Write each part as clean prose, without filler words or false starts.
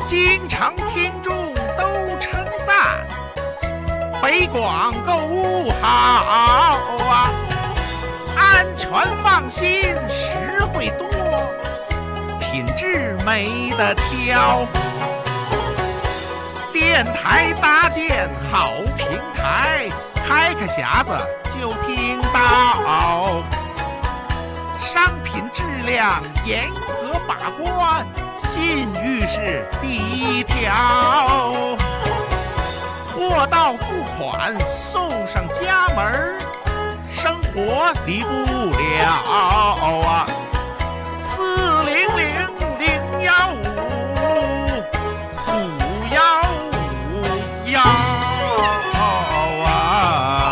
经常听众都称赞，北广购物好啊，安全放心，实惠多，品质没得挑。电台搭建好平台，开匣子就听到，商品质量严格把关，信誉是第一条。货到付款送上家门，生活离不了啊！400-015-515啊！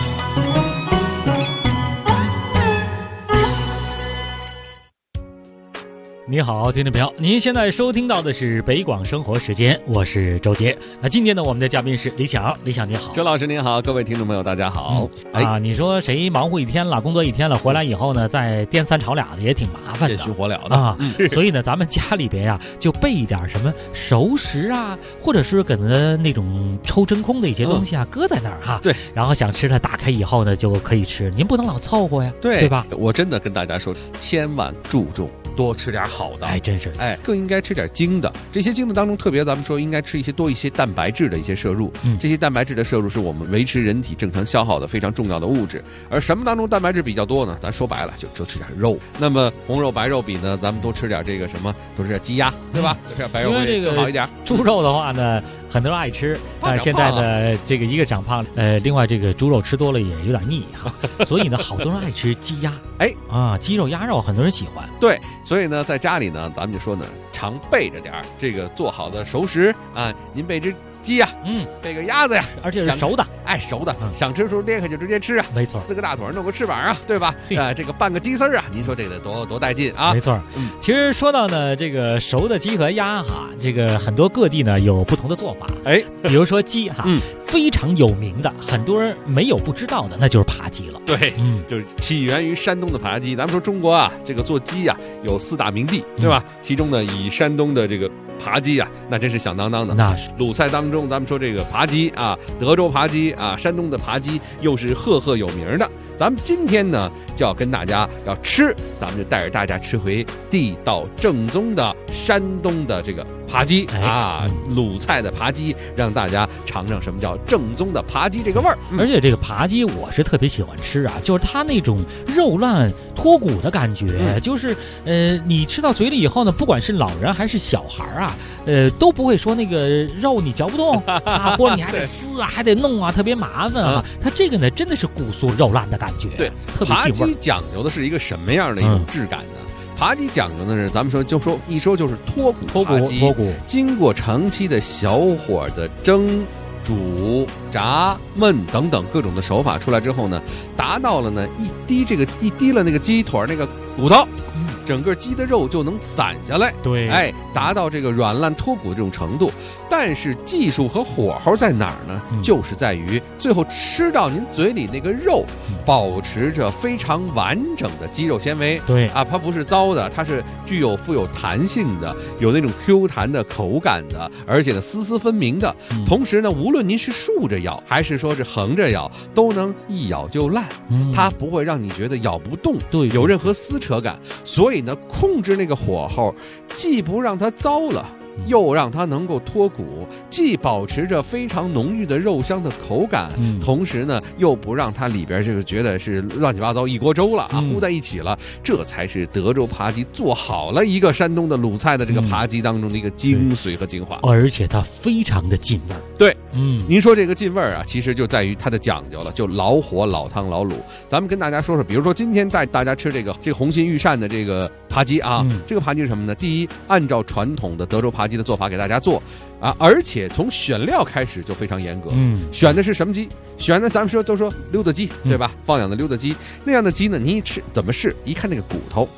你好，听众朋友，您现在收听到的是北广生活时间，我是周杰。那今天呢，我们的嘉宾是李想，李想你好。 周老师您好，各位听众朋友大家好。 你说谁忙活一天了，工作一天了，回来以后呢，再颠三吵俩的也挺麻烦的， 电虚火燎的啊。所以呢，咱们家里边呀，就备一点什么熟食啊，或者是给的那种抽真空的一些东西啊，搁在那儿哈。 对， 然后想吃它，打开以后呢，就可以吃。您不能老凑合呀，对吧？ 我真的跟大家说，千万注重多吃点好的， 真是， 更应该吃点精的。这些精的当中，特别咱们说应该吃多一些蛋白质的一些摄入。这些蛋白质的摄入是我们维持人体正常消耗的非常重要的物质。而什么当中蛋白质比较多呢？咱说白了，就吃点肉。那么红肉白肉比呢，咱们多吃点这个什么，多吃点鸡鸭，对吧？多吃点白肉会更好一点。 猪肉的话呢，很多人爱吃，现在的这个一个长胖，另外这个猪肉吃多了也有点腻哈，所以呢，好多人爱吃鸡鸭，鸡肉鸭肉很多人喜欢。 对，所以呢，在家里呢，咱们就说呢，常备着点这个做好的熟食啊，您备只鸡呀，备个鸭子呀， 而且是熟的， 熟的，想吃的时候裂开就直接吃啊， 没错， 4个大腿弄个翅膀啊，对吧？这个拌个鸡丝啊，您说这个多带劲啊！ 没错，其实说到呢，这个熟的鸡和鸭哈，这个很多各地呢有不同的做法，比如说鸡哈，非常有名的，很多人没有不知道的，那就是扒鸡了。 对，就是起源于山东的扒鸡。咱们说中国啊，这个做鸡啊有4大名地，对吧？其中呢，以山东的这个扒鸡啊，那真是响当当的。 那是鲁菜当中，咱们说这个扒鸡啊，德州扒鸡啊，山东的扒鸡又是赫有名的。咱们今天呢，就要跟大家要吃，咱们就带着大家吃回地道正宗的山东的这个扒鸡鲁菜的扒鸡，让大家尝尝什么叫正宗的扒鸡这个味儿。 而且这个扒鸡我是特别喜欢吃啊，就是它那种肉烂脱骨的感觉，就是你吃到嘴里以后呢，不管是老人还是小孩啊，都不会说那个肉你嚼不动啊，或者你还得撕啊，还得弄啊，特别麻烦啊。它这个呢，真的是骨酥肉烂的感觉， 对， 特别进味。 扒鸡讲究的是一个什么样的一种质感呢？扒鸡讲究的是，咱们说一说就是脱骨扒鸡，经过长期的小火的蒸、煮、炸、焖等等各种的手法出来之后呢，达到了呢一滴了那个鸡腿那个骨头，整个鸡的肉就能散下来， 对， 达到这个软烂脱骨的这种程度。但是技术和火候在哪儿呢？就是在于最后吃到您嘴里那个肉，保持着非常完整的肌肉纤维。 对啊，它不是糟的，它是富有弹性的，有那种 Q 弹的口感的，而且呢丝丝分明的。同时呢，无论您是竖着咬还是说是横着咬，都能一咬就烂，它不会让你觉得咬不动， 对， 有任何撕扯感。所以呢，控制那个火候，既不让它糟了，又让它能够脱骨，既保持着非常浓郁的肉香的口感，同时呢又不让它里边这个觉得是乱七八糟一锅粥了啊，糊在一起了。这才是德州扒鸡做好了一个山东的鲁菜的这个扒鸡当中的一个精髓和精华， 而且它非常的进味儿。 对，您说这个进味儿啊，其实就在于它的讲究了，就老火老汤老卤。咱们跟大家说说，比如说今天带大家吃这个红心御膳的这个扒鸡啊，这个扒鸡是什么呢？第一，按照传统的德州扒鸡的做法给大家做啊，而且从选料开始就非常严格。选的是什么鸡？选的咱们都说溜达鸡，对吧？放养的溜达鸡，那样的鸡呢，你一吃怎么试？一看那个骨头，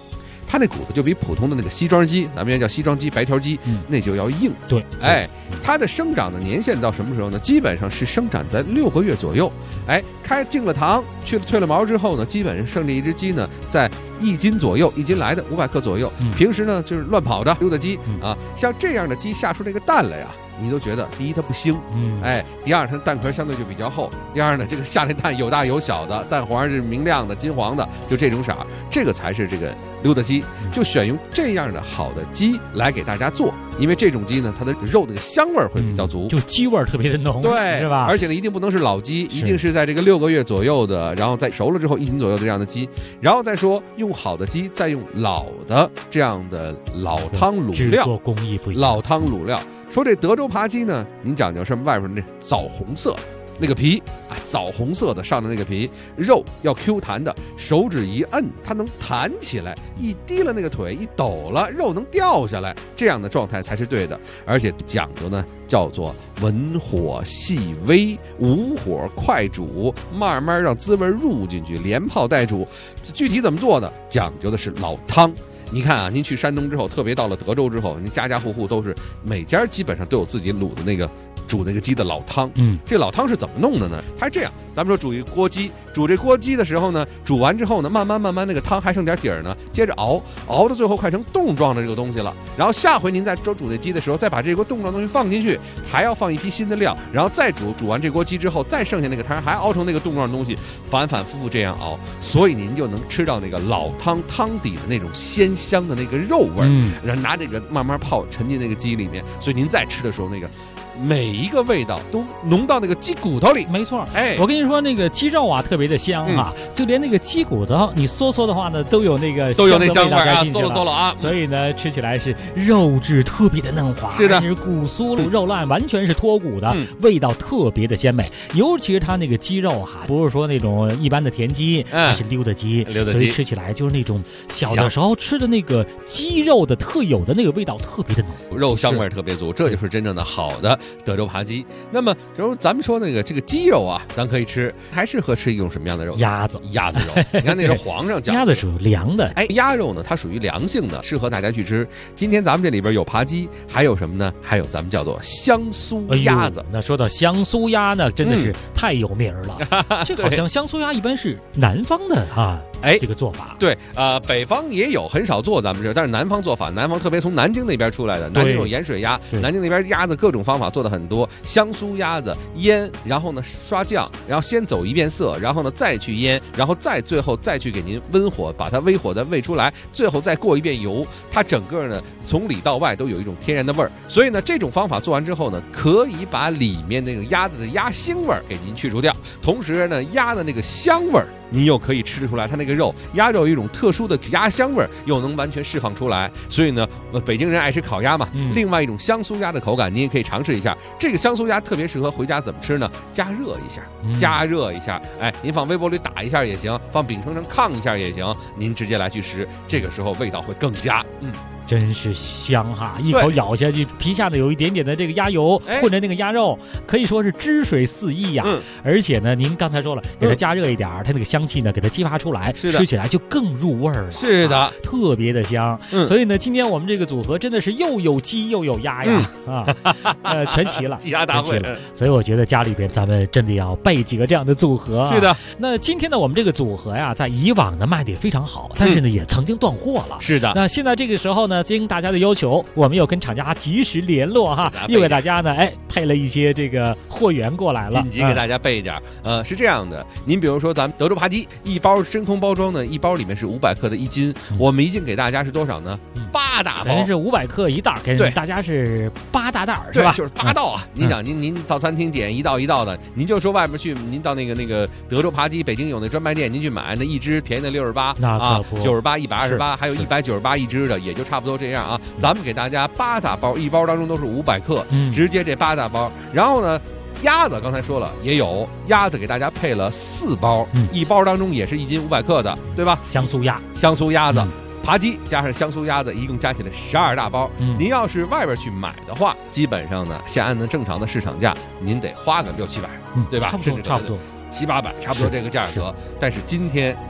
它那骨头就比普通的那个西装鸡，咱们原来叫西装鸡、白条鸡，那就要硬。 对， 哎，它的生长的年限到什么时候呢？基本上是生长在6个月左右。哎，进了膛，褪了毛之后呢，基本上剩这一只鸡呢，在1斤左右，1斤来的500克左右。平时呢就是乱跑的溜达鸡啊，像这样的鸡下出这个蛋来啊，你都觉得第一它不腥，哎，第二它蛋壳相对就比较厚，第二呢这个下来蛋有大有小的，蛋黄是明亮的金黄的，就这种色儿，这个才是这个溜达鸡，就选用这样的好的鸡来给大家做，因为这种鸡呢它的肉那个香味会比较足， 就鸡味特别的浓， 对， 是吧？ 而且呢一定不能是老鸡，一定是在这个6个月左右的，然后在熟了之后1斤左右的这样的鸡，然后再说用好的鸡，再用老的这样的老汤卤料， 制作工艺不一样， 老汤卤料。说这德州扒鸡呢，您讲究是外边那枣红色那个皮啊，枣红色的上的那个皮，肉要 Q 弹的，手指一摁它能弹起来，一低了那个腿一抖了，肉能掉下来，这样的状态才是对的。而且讲究呢叫做文火细煨，武火快煮，慢慢让滋味入进去，连泡带煮。具体怎么做呢？讲究的是老汤。你看啊，您去山东之后，特别到了德州之后，您家家户户都是每家基本上都有自己卤的那个煮那个鸡的老汤。这老汤是怎么弄的呢？它是这样，咱们说煮一锅鸡，煮这锅鸡的时候呢，煮完之后呢，慢慢那个汤还剩点底儿呢，接着熬到最后快成冻状的这个东西了。然后下回您再煮这鸡的时候，再把这锅冻状的东西放进去，还要放一批新的料，然后再煮完这锅鸡之后，再剩下那个汤还熬成那个冻状的东西，反复这样熬，所以您就能吃到那个老汤汤底的那种鲜香的那个肉味儿，然后拿这个慢慢泡沉进那个鸡里面，所以您再吃的时候，那个每一个味道都浓到那个鸡骨头里。 没错，哎，我跟你说，那个鸡肉啊特别的香啊，就连那个鸡骨头你嗦的话呢，都有那个香味啊， 嗦了啊， 所以呢吃起来是肉质特别的嫩滑， 是的， 是骨酥肉烂，完全是脱骨的，味道特别的鲜美。尤其是它那个鸡肉哈，不是说那种一般的田鸡，它是溜达鸡，所以吃起来就是那种小的时候吃的那个鸡肉的特有的那个味道特别的浓， 肉香味特别足，这就是真正的好的德州扒鸡。那么，咱们说那个这个鸡肉啊，咱可以吃，还适合吃一种什么样的肉？鸭子肉。你看那是皇上讲， 鸭子属于凉的， 哎，鸭肉呢，它属于凉性的，适合大家去吃。今天咱们这里边有扒鸡，还有什么呢？还有咱们叫做香酥鸭子。 那说到香酥鸭呢，真的是太有名了。这好像香酥鸭一般是南方的啊。哎，这个做法对，北方也有，很少做咱们这，但是南方做法，南方特别从南京那边出来的，南京有盐水鸭，南京那边鸭子各种方法做的很多，香酥鸭子腌，然后呢刷酱，然后先走一遍色，然后呢再去腌，然后最后再去给您温火，把它微火再煨出来，最后再过一遍油，它整个呢从里到外都有一种天然的味儿，所以呢这种方法做完之后呢，可以把里面那个鸭子的鸭腥味儿给您去除掉，同时呢鸭的那个香味儿您又可以吃出来，它那个肉鸭肉有一种特殊的鸭香味儿，又能完全释放出来。所以呢，北京人爱吃烤鸭嘛，另外一种香酥鸭的口感，您也可以尝试一下。这个香酥鸭特别适合回家怎么吃呢？加热一下，哎，您放微波炉打一下也行，放饼铛上炕一下也行，您直接来去吃，这个时候味道会更佳。 真是香哈！一口咬下去，皮下呢有一点点的这个鸭油混着那个鸭肉，可以说是汁水四溢呀。而且呢，您刚才说了，给它加热一点，它那个香气呢给它激发出来，吃起来就更入味儿了。 是的， 特别的香。所以呢，今天我们这个组合真的是又有鸡又有鸭呀，全齐了， 鸡鸭大会了。所以我觉得家里边咱们真的要备几个这样的组合。 是的。 那今天呢，我们这个组合呀，在以往呢卖的也非常好，但是呢也曾经断货了。 是的。 那现在这个时候呢，经大家的要求，我们又跟厂家及时联络哈，又给大家呢，配了一些这个货源过来了， 紧急给大家备一点。是这样的，您比如说咱们德州扒鸡一包真空包装呢，一包里面是500克的1斤，我们一斤给大家是多少呢？8大包， 是500克一袋，给大家是8大袋是吧？ 就是8道啊。你想您到餐厅点一道一道的，您就说外面去，您到那个德州扒鸡，北京有那专卖店，您去买那一只便宜的68啊，98、128，还有198一只的，也就差不多这样啊。咱们给大家8大包，一包当中都是500克，直接这8大包。然后呢，鸭子刚才说了也有，鸭子给大家配了4包，一包当中也是1斤500克的，对吧？ 香酥鸭子。扒鸡加上香酥鸭子，一共加起来12大包。您要是外边去买的话，基本上呢，先按照正常的市场价，您得花个600-700，对吧？ 差不多 700-800，差不多这个价格。但是今天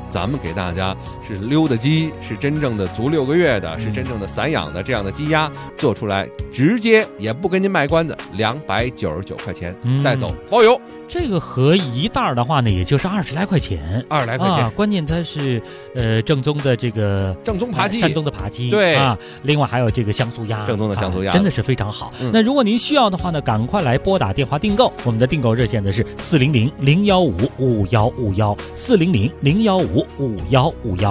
咱们给大家是溜的鸡，是真正的足6个月的，是真正的散养的这样的鸡鸭做出来，直接也不给您卖关子，299块钱带走包邮。 这个合一袋的话呢，也就是20来块钱 ，20来块钱。 关键它是正宗的这个正宗扒鸡， 山东的扒鸡， 对啊。另外还有这个香酥鸭， 正宗的香酥鸭， 真的是非常好。那如果您需要的话呢，赶快来拨打电话订购，我们的订购热线呢是400-015-5151，400-015-5151。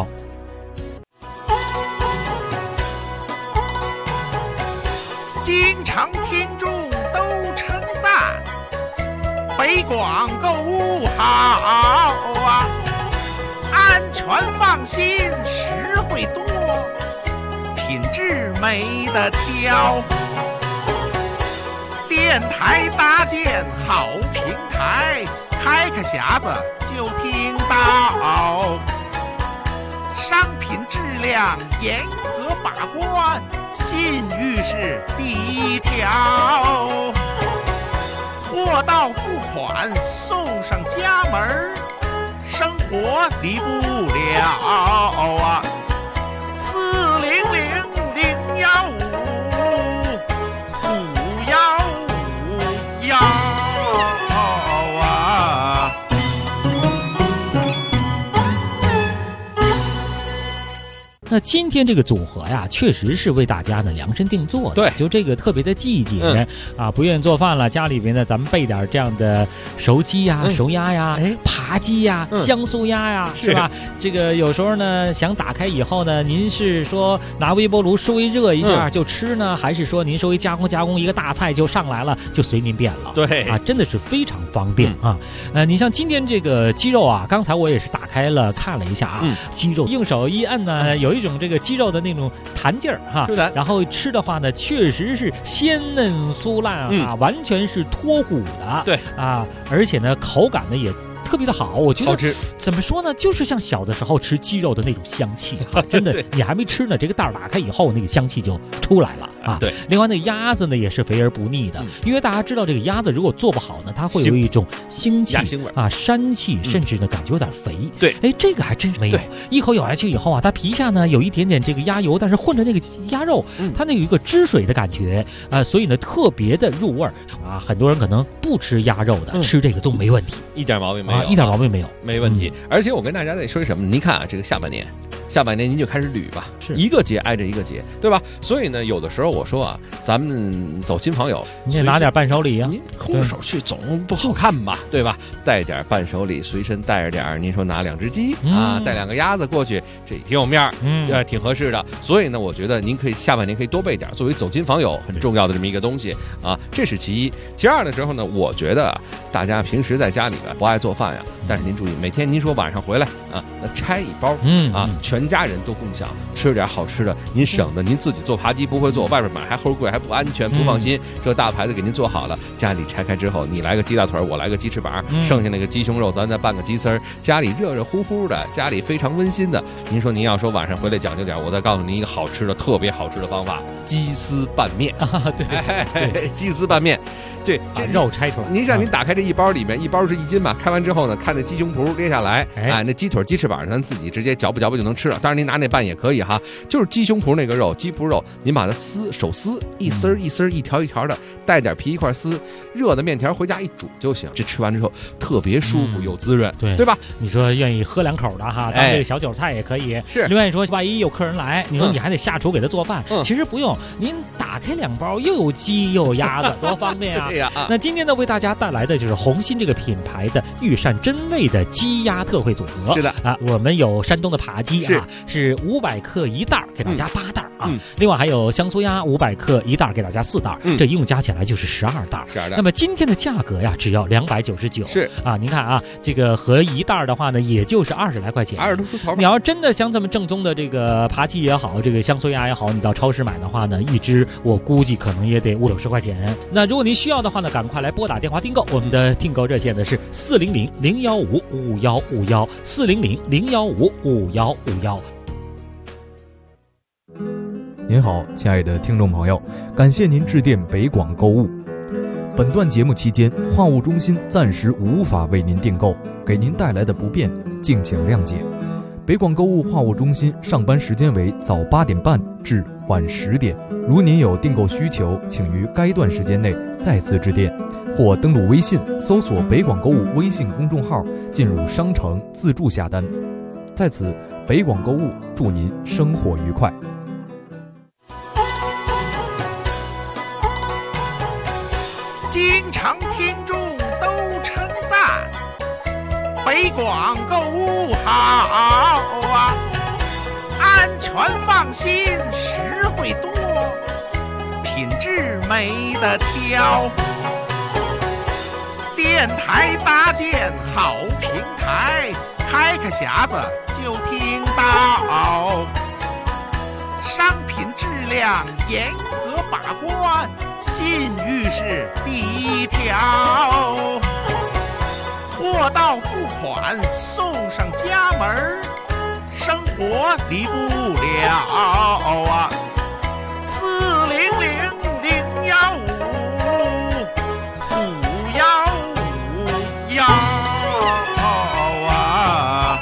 经常听众都称赞北广购物好啊，安全放心，实惠多，品质没得挑。电台搭建好平台，开个匣子就听到，商品质量严格把关，信誉是第一条，货到付款送上家门，生活离不了啊！400-015-5155151啊！ 那今天这个组合呀，确实是为大家呢量身定做的。 对， 就这个特别的季节不愿意做饭了，家里边呢咱们备点这样的熟鸡呀、熟鸭呀、扒鸡呀、香酥鸭呀，是吧？这个有时候呢想打开以后呢，您是说拿微波炉稍微热一下就吃呢，还是说您稍微加工一个大菜就上来了，就随您便了。 对啊，真的是非常方便啊。你像今天这个鸡肉啊，刚才我也是打开了看了一下啊，鸡肉用手一摁呢，有一种这个鸡肉的那种弹劲儿哈，然后吃的话呢，确实是鲜嫩酥烂啊，完全是脱骨的， 对啊，而且呢口感呢也特别的好，我觉得好吃。 怎么说呢，就是像小的时候吃鸡肉的那种香气哈，真的你还没吃呢，这个袋儿打开以后，那个香气就出来了啊。 对， 另外那个鸭子呢也是肥而不腻的，因为大家知道这个鸭子如果做不好呢，它会有一种腥气、 鸭腥味啊、膻气，甚至呢感觉有点肥。 对， 哎，这个还真是没有，一口咬下去以后啊，它皮下呢有一点点这个鸭油，但是混着那个鸭肉，它那有一个汁水的感觉啊，所以呢特别的入味儿啊。很多人可能不吃鸭肉的，吃这个都没问题， 一点毛病没有， 一点毛病没有， 没问题。而且我跟大家再说什么？您看啊，这个下半年您就开始捋吧， 是一个节挨着一个节，对吧？所以呢，有的时候我说啊，咱们走亲访友， 你得拿点伴手礼啊， 您空着手去总不好看吧，对吧？带点伴手礼，随身带着点，您说拿2只鸡啊，带2个鸭子过去，这挺有面儿，挺合适的。所以呢，我觉得您可以下半年可以多备点，作为走亲访友很重要的这么一个东西啊，这是其一。其二的时候呢，我觉得大家平时在家里边不爱做饭呀，但是您注意，每天您说晚上回来啊，那拆一包，全家人都共享，吃点好吃的，您省得您自己做扒鸡不会做，外边买还齁贵，还不安全，不放心。这大牌子给您做好了，家里拆开之后，你来个鸡大腿，我来个鸡翅膀，剩下那个鸡胸肉咱再拌个鸡丝儿，家里热热乎乎的，家里非常温馨的。您说您要说晚上回来讲究点，我再告诉您一个好吃的，特别好吃的方法，鸡丝拌面啊，对， 鸡丝拌面。对， 把肉拆出来。 您像您打开这一包里面，一包是1斤嘛，开完之后呢，看那鸡胸脯裂下来，那鸡腿、鸡翅膀咱自己直接嚼吧就能吃了。当然您拿那拌也可以哈，就是鸡胸脯那个肉，鸡脯肉，您把它手撕，一丝儿一丝儿，一条一条的，带点皮一块撕，热的面条回家一煮就行。这吃完之后特别舒服又滋润，对吧？ 你说愿意喝2口的哈，当这个小酒菜也可以。 是， 另外说万一有客人来，你说你还得下厨给他做饭，其实不用，您打开2包，又有鸡又有鸭子，多方便啊！那今天呢，为大家带来的就是红心这个品牌的御膳真味的鸡鸭特惠组合。 是的啊，我们有山东的扒鸡啊，是500克1袋，给大家8袋啊。另外还有香酥鸭500克1袋，给大家4袋，这一共加起来就是12袋。那么今天的价格呀，只要299。 是啊，您看啊，这个合1袋的话呢，也就是20来块钱 ，20多出头。 你要真的想这么正宗的这个扒鸡也好，这个香酥鸭也好，你到超市买的话呢，一只我估计可能也得50-60块钱。那如果您需要的话呢，赶快来拨打电话订购，我们的订购热线呢是400-015-5151，400-015-5151。 您好，亲爱的听众朋友，感谢您致电北广购物。本段节目期间，话务中心暂时无法为您订购，给您带来的不便，敬请谅解。 北广购物话务中心上班时间为早8点半至晚10点。如您有订购需求，请于该段时间内再次致电，或登录微信搜索北广购物微信公众号，进入商城自助下单。在此，北广购物祝您生活愉快。 经常听众都称赞北广购物好啊，安全放心，实惠多，品质没得挑。电台搭建好平台，开个匣子就听到，商品质量严格把关，信誉是第一条。货到付款送上家门，生活离不了啊！400-015-5155151啊！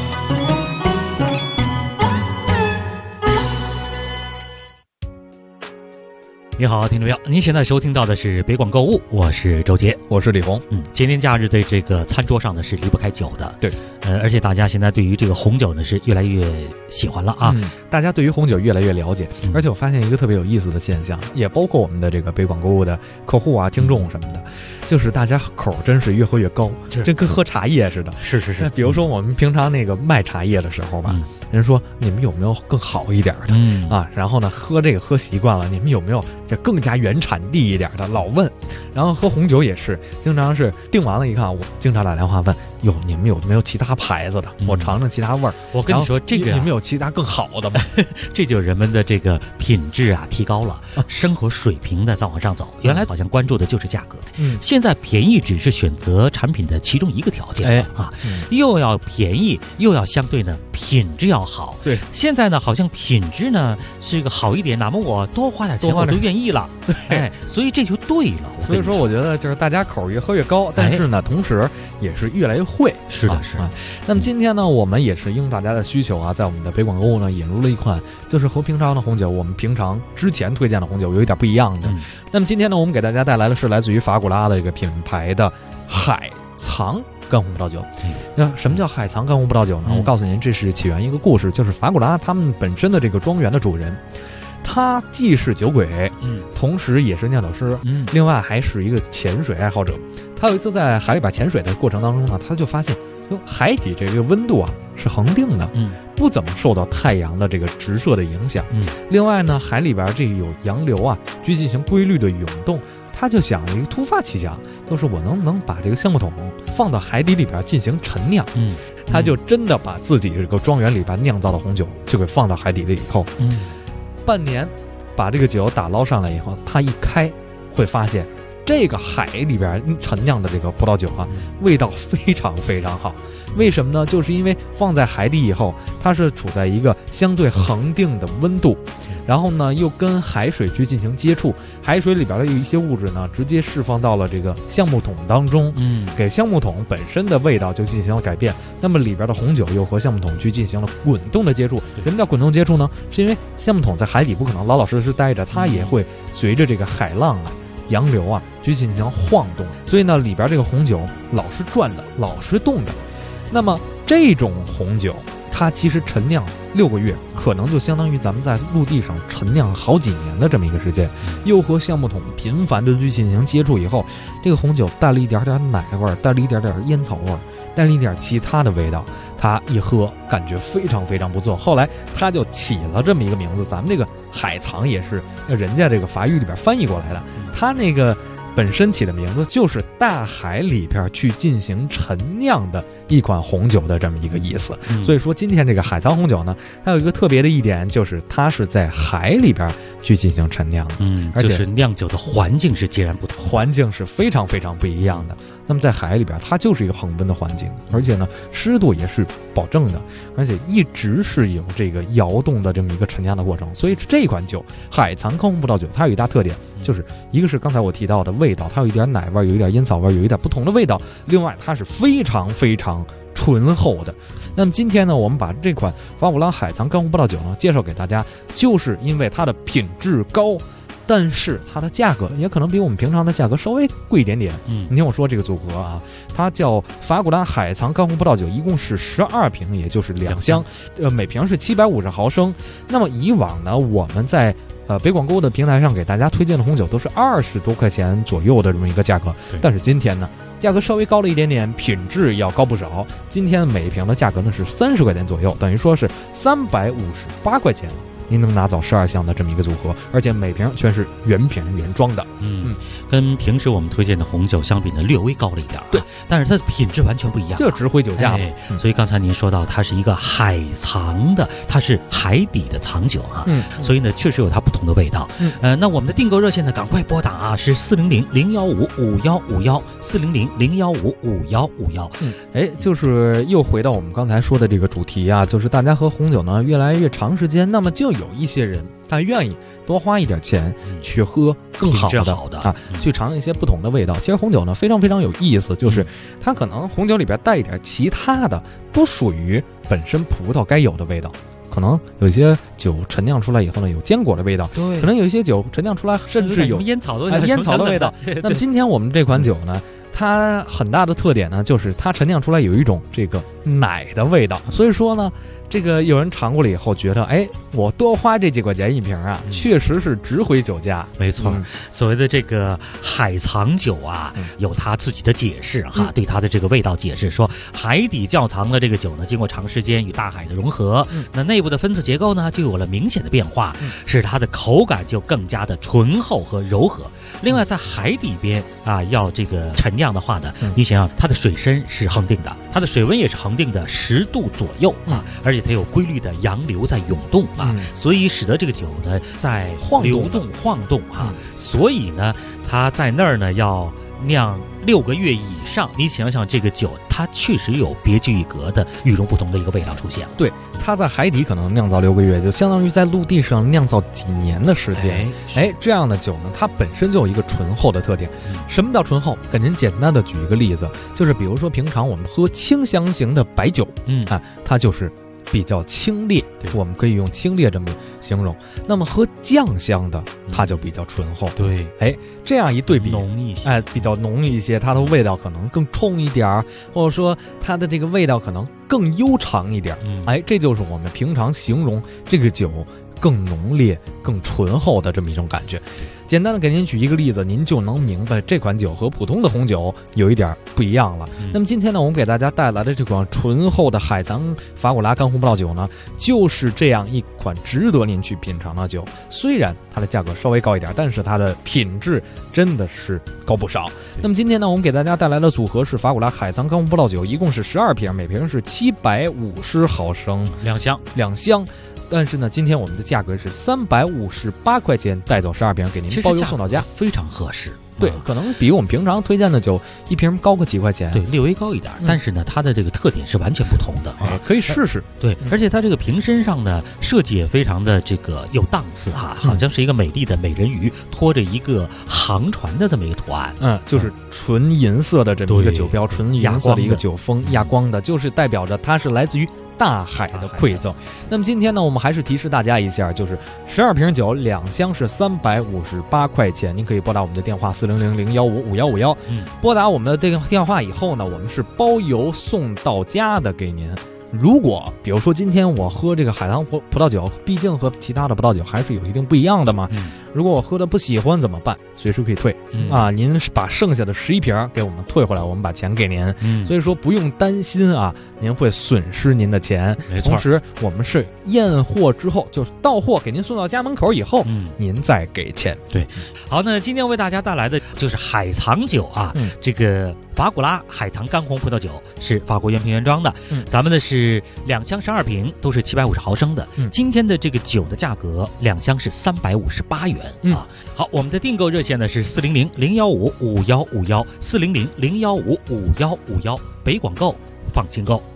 你好，听众朋友，您现在收听到的是北广购物，我是周杰， 我是李红。 今天假日的这个餐桌上呢是离不开酒的， 对， 而且大家现在对于这个红酒呢是越来越喜欢了啊， 大家对于红酒越来越了解，而且我发现一个特别有意思的现象，也包括我们的这个北广购物的客户啊、听众什么的，就是大家口真是越喝越高，这跟喝茶叶似的。 是。 比如说我们平常那个卖茶叶的时候吧，人说你们有没有更好一点的啊？然后呢，喝这个喝习惯了，你们有没有这更加原产地一点的？老问。然后喝红酒也是，经常是订完了一看，我经常打电话问，哟，你们有没有其他牌子的？我尝尝其他味儿。 我跟你说，这个你们有其他更好的吗？ 这就是人们的这个品质啊提高了，生活水平的在往上走。原来好像关注的就是价格，现在便宜只是选择产品的其中一个条件又要便宜，又要相对呢品质要好。 对， 现在呢好像品质呢是一个好一点，哪么我多花点钱我都愿意了。所以这就对了。 所以说，我觉得就是大家口越喝越高，但是呢，同时也是越来越会。 是的。 那么今天呢，我们也是应大家的需求啊，在我们的北广购物呢引入了一款，就是和平常的红酒，我们平常之前推荐的红酒有一点不一样的。那么今天呢，我们给大家带来的是来自于法古拉的这个品牌的海藏干红葡萄酒。那什么叫海藏干红葡萄酒呢？我告诉您，这是起源一个故事，就是法古拉他们本身的这个庄园的主人，他既是酒鬼，同时也是酿酒师，另外还是一个潜水爱好者。他有一次在海里边潜水的过程当中呢，他就发现，海底这个温度啊是恒定的，不怎么受到太阳的这个直射的影响。另外呢，海里边这个有洋流啊，去进行规律的涌动。他就想了一个突发奇想，就是我能不能把这个橡木桶放到海底里边进行陈酿？他就真的把自己这个庄园里边酿造的红酒就给放到海底里以后，半年把这个酒打捞上来以后，他一开会发现这个海里边陈酿的这个葡萄酒啊，味道非常非常好。为什么呢？就是因为放在海底以后，它是处在一个相对恒定的温度，然后呢又跟海水去进行接触，海水里边的有一些物质呢直接释放到了这个橡木桶当中，给橡木桶本身的味道就进行了改变。那么里边的红酒又和橡木桶去进行了滚动的接触。什么叫滚动接触呢？是因为橡木桶在海底不可能老老实实待着，它也会随着这个海浪啊、洋流啊去进行晃动，所以呢里边这个红酒老是转的，老是动的。那么这种红酒它其实陈酿6个月，可能就相当于咱们在陆地上陈酿好几年的这么一个时间，又和橡木桶频繁的去进行接触以后，这个红酒带了一点点奶味儿，带了一点点烟草味儿，带了一点其他的味道，它一喝感觉非常非常不错。后来它就起了这么一个名字，咱们这个海藏也是人家这个法语里边翻译过来的，它那个本身起的名字就是大海里边去进行陈酿的一款红酒的这么一个意思。所以说今天这个海藏红酒呢，它有一个特别的一点，就是它是在海里边去进行陈酿的，而且就是酿酒的环境是截然不同， 环境是非常非常不一样的。那么在海里边，它就是一个恒温的环境，而且呢湿度也是保证的，而且一直是有这个摇动的这么一个陈酿的过程。所以这款酒海藏干红葡萄酒它有一大特点， 就是一个是刚才我提到的味道，它有一点奶味，有一点烟草味，有一点不同的味道。另外，它是非常非常醇厚的。那么今天呢，我们把这款法古拉海藏干红葡萄酒呢介绍给大家，就是因为它的品质高，但是它的价格也可能比我们平常的价格稍微贵一点点。你听我说这个组合啊，它叫法古拉海藏干红葡萄酒，一共是12瓶，也就是2箱，每瓶是750毫升。那么以往呢，我们在北广购的平台上给大家推荐的红酒都是20多块钱左右的这么一个价格，但是今天呢，价格稍微高了一点点，品质要高不少。今天每一瓶的价格呢是30块钱左右，等于说是358块钱。您能拿走12箱的这么一个组合，而且每瓶全是原瓶原装的。 跟平时我们推荐的红酒相比呢，略微高了一点。对，但是它的品质完全不一样， 这值回酒价嘛。 所以刚才您说到它是一个海藏的，它是海底的藏酒啊。所以呢，确实有它不同的味道。那我们的订购热线呢，赶快拨打啊，是400-015-5151，400-015-5151。 就是又回到我们刚才说的这个主题啊，就是大家喝红酒呢越来越长时间，那么就有一些人他愿意多花一点钱去喝更好的啊，去尝一些不同的味道。其实红酒呢非常非常有意思，就是它可能红酒里边带一点其他的，不属于本身葡萄该有的味道。可能有些酒陈酿出来以后呢，有坚果的味道；可能有一些酒陈酿出来甚至有烟草的味道。那么今天我们这款酒呢，它很大的特点呢，就是它陈酿出来有一种这个奶的味道。所以说呢，这个有人尝过了以后觉得，我多花这几块钱一瓶啊，确实是值回酒价。 没错，所谓的这个海藏酒啊，有它自己的解释哈，对它的这个味道解释说，海底窖藏的这个酒呢，经过长时间与大海的融合，那内部的分子结构呢就有了明显的变化，使它的口感就更加的醇厚和柔和。另外，在海底边啊，要这个陈酿的话呢，你想想它的水深是恒定的，它的水温也是恒定的10度左右啊，而且它有规律的洋流在涌动啊，所以使得这个酒呢在流动晃动啊，所以呢它在那儿呢要酿6个月以上。你想想这个酒，它确实有别具一格的与众不同的一个味道出现。 对，它在海底可能酿造6个月，就相当于在陆地上酿造几年的时间。这样的酒呢，它本身就有一个醇厚的特点。什么叫醇厚？给您简单的举一个例子，就是比如说平常我们喝清香型的白酒，它就是比较清冽，我们可以用清冽这么形容。那么喝酱香的，它就比较醇厚。 对， 这样一对比， 浓一些， 比较浓一些，它的味道可能更冲一点，或者说它的这个味道可能更悠长一点。这就是我们平常形容这个酒更浓烈、更醇厚的这么一种感觉。简单的给您举一个例子，您就能明白这款酒和普通的红酒有一点不一样了。那么今天呢，我们给大家带来的这款醇厚的海藏法古拉干红葡萄酒呢，就是这样一款值得您去品尝的酒。虽然它的价格稍微高一点，但是它的品质真的是高不少。那么今天呢，我们给大家带来的组合是法古拉海藏干红葡萄酒，一共是12瓶，每瓶是750毫升，2箱。但是呢，今天我们的价格是358块钱，带走12瓶，给您包邮送到家， 非常合适。 对，可能比我们平常推荐的酒一瓶高个几块钱， 对，略微高一点。但是呢，它的这个特点是完全不同的啊， 可以试试。 对，而且它这个瓶身上呢，设计也非常的这个有档次哈，好像是一个美丽的美人鱼拖着一个航船的这么一个图案。 就是纯银色的这么一个酒标，纯银色的一个酒封，亚光的，就是代表着它是来自于大海的馈赠。那么今天呢，我们还是提示大家一下，就是12瓶酒2箱是358块钱，您可以拨打我们的电话400-015-5151，拨打我们的这个电话以后呢，我们是包邮送到家的给您。如果比如说今天我喝这个海藏葡萄酒，毕竟和其他的葡萄酒还是有一定不一样的嘛。如果我喝的不喜欢怎么办？随时可以退您把剩下的11瓶给我们退回来，我们把钱给您。所以说不用担心啊，您会损失您的钱。 没错， 同时我们是验货之后，就是到货给您送到家门口以后，您再给钱。 对，好，那今天为大家带来的就是海藏酒啊，这个法古拉海藏干红葡萄酒是法国原瓶原装的。咱们的是2箱12瓶，都是750毫升的。今天的这个酒的价格，2箱是358元啊。好，我们的订购热线呢是400-015-5151，400-015-5151，北广购，放心购。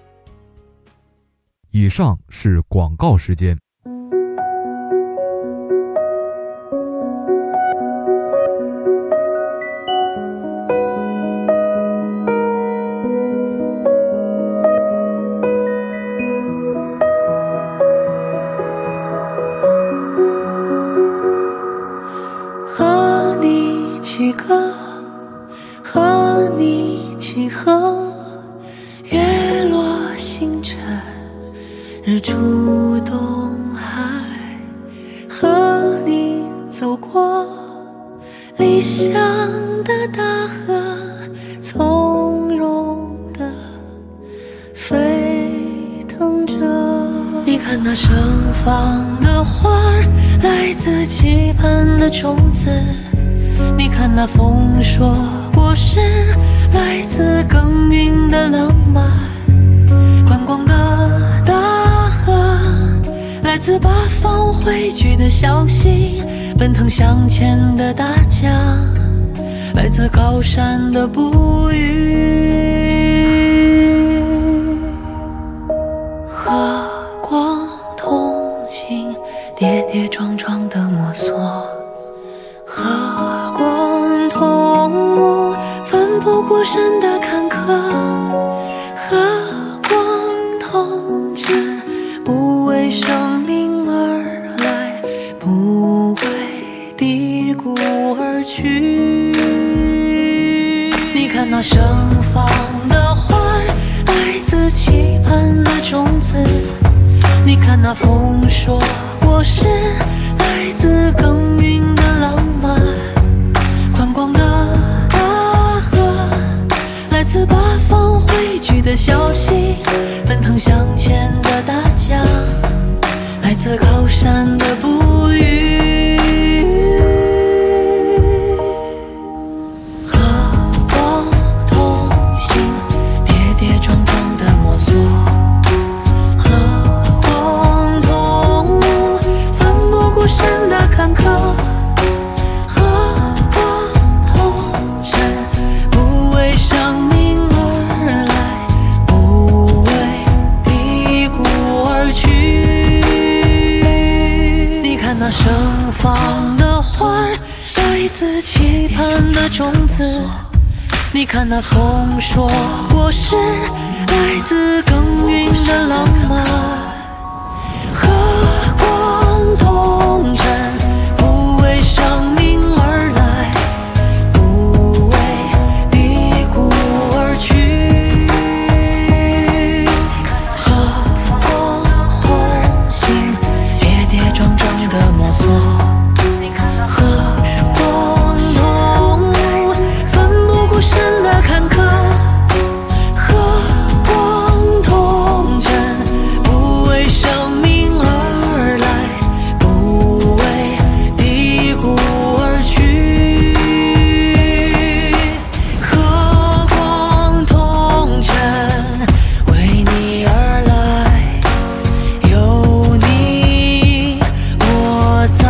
以上是广告时间。 几何，月落星辰，日出东海，和你走过理想的大河，从容地飞腾着。你看那盛放的花儿，来自期盼的种子，你看那丰硕果实，来自耕耘的浪漫。宽广的大河，来自八方汇聚的小溪，奔腾向前的大江，来自高山的哺育。和光同行，跌跌撞撞的摸索，和光同舞，奋不顾身的坎坷，和光同志，不为生命而来，不为低谷而去。你看那盛放的花儿，来自期盼的种子，你看那丰硕果实，来自耕耘的浪漫。宽广的大河，来自八方汇聚的小溪，奔腾向前的大江，来自高山的哺育。和光同行，跌跌撞撞的摸索，和光同舞，奋不顾身的坎坷，和光同尘，不为生命而来，不为低谷而去。你看那盛放的花儿，来自期盼的种子，你看那丰硕果实，来自耕耘的浪漫。和光同尘，不为生命而来，不为低谷而去。和光同行，跌跌撞撞的摸索，和光同舞，奋不顾身的坎坷，和光同尘，不为生命而来，不为低谷而去。和光同尘，为你而来，有你我在。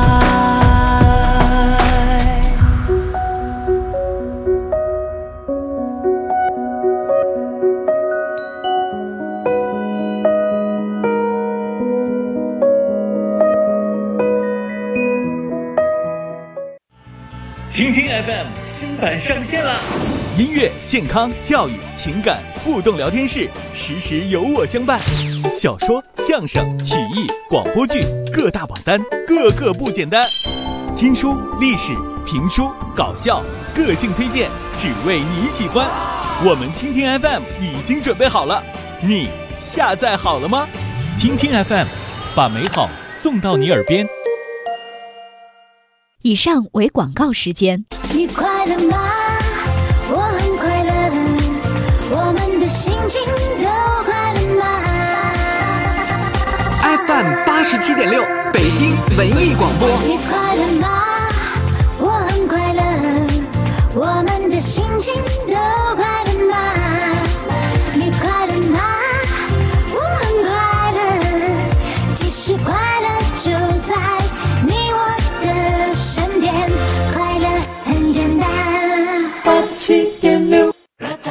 听听 FM 新版上线啦！音乐、健康、教育、情感互动聊天室，时时有我相伴。小说、相声、曲艺、广播剧各大榜单，个个不简单。听书、历史、评书、搞笑，个性推荐，只为你喜欢。我们听听 FM 已经准备好了，你下载好了吗？听听 FM， 把美好送到你耳边。 以上为广告时间。 你快乐吗？我很快乐，我们的心情都快乐吗？ FM 87.6北京文艺广播。 你快乐吗？我很快乐，我们的心情都快乐吗？你快乐吗？我很快乐，其实快乐就在你我的身边，快乐很简单。87.6。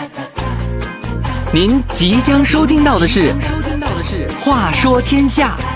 您即将收听到的是《话说天下》。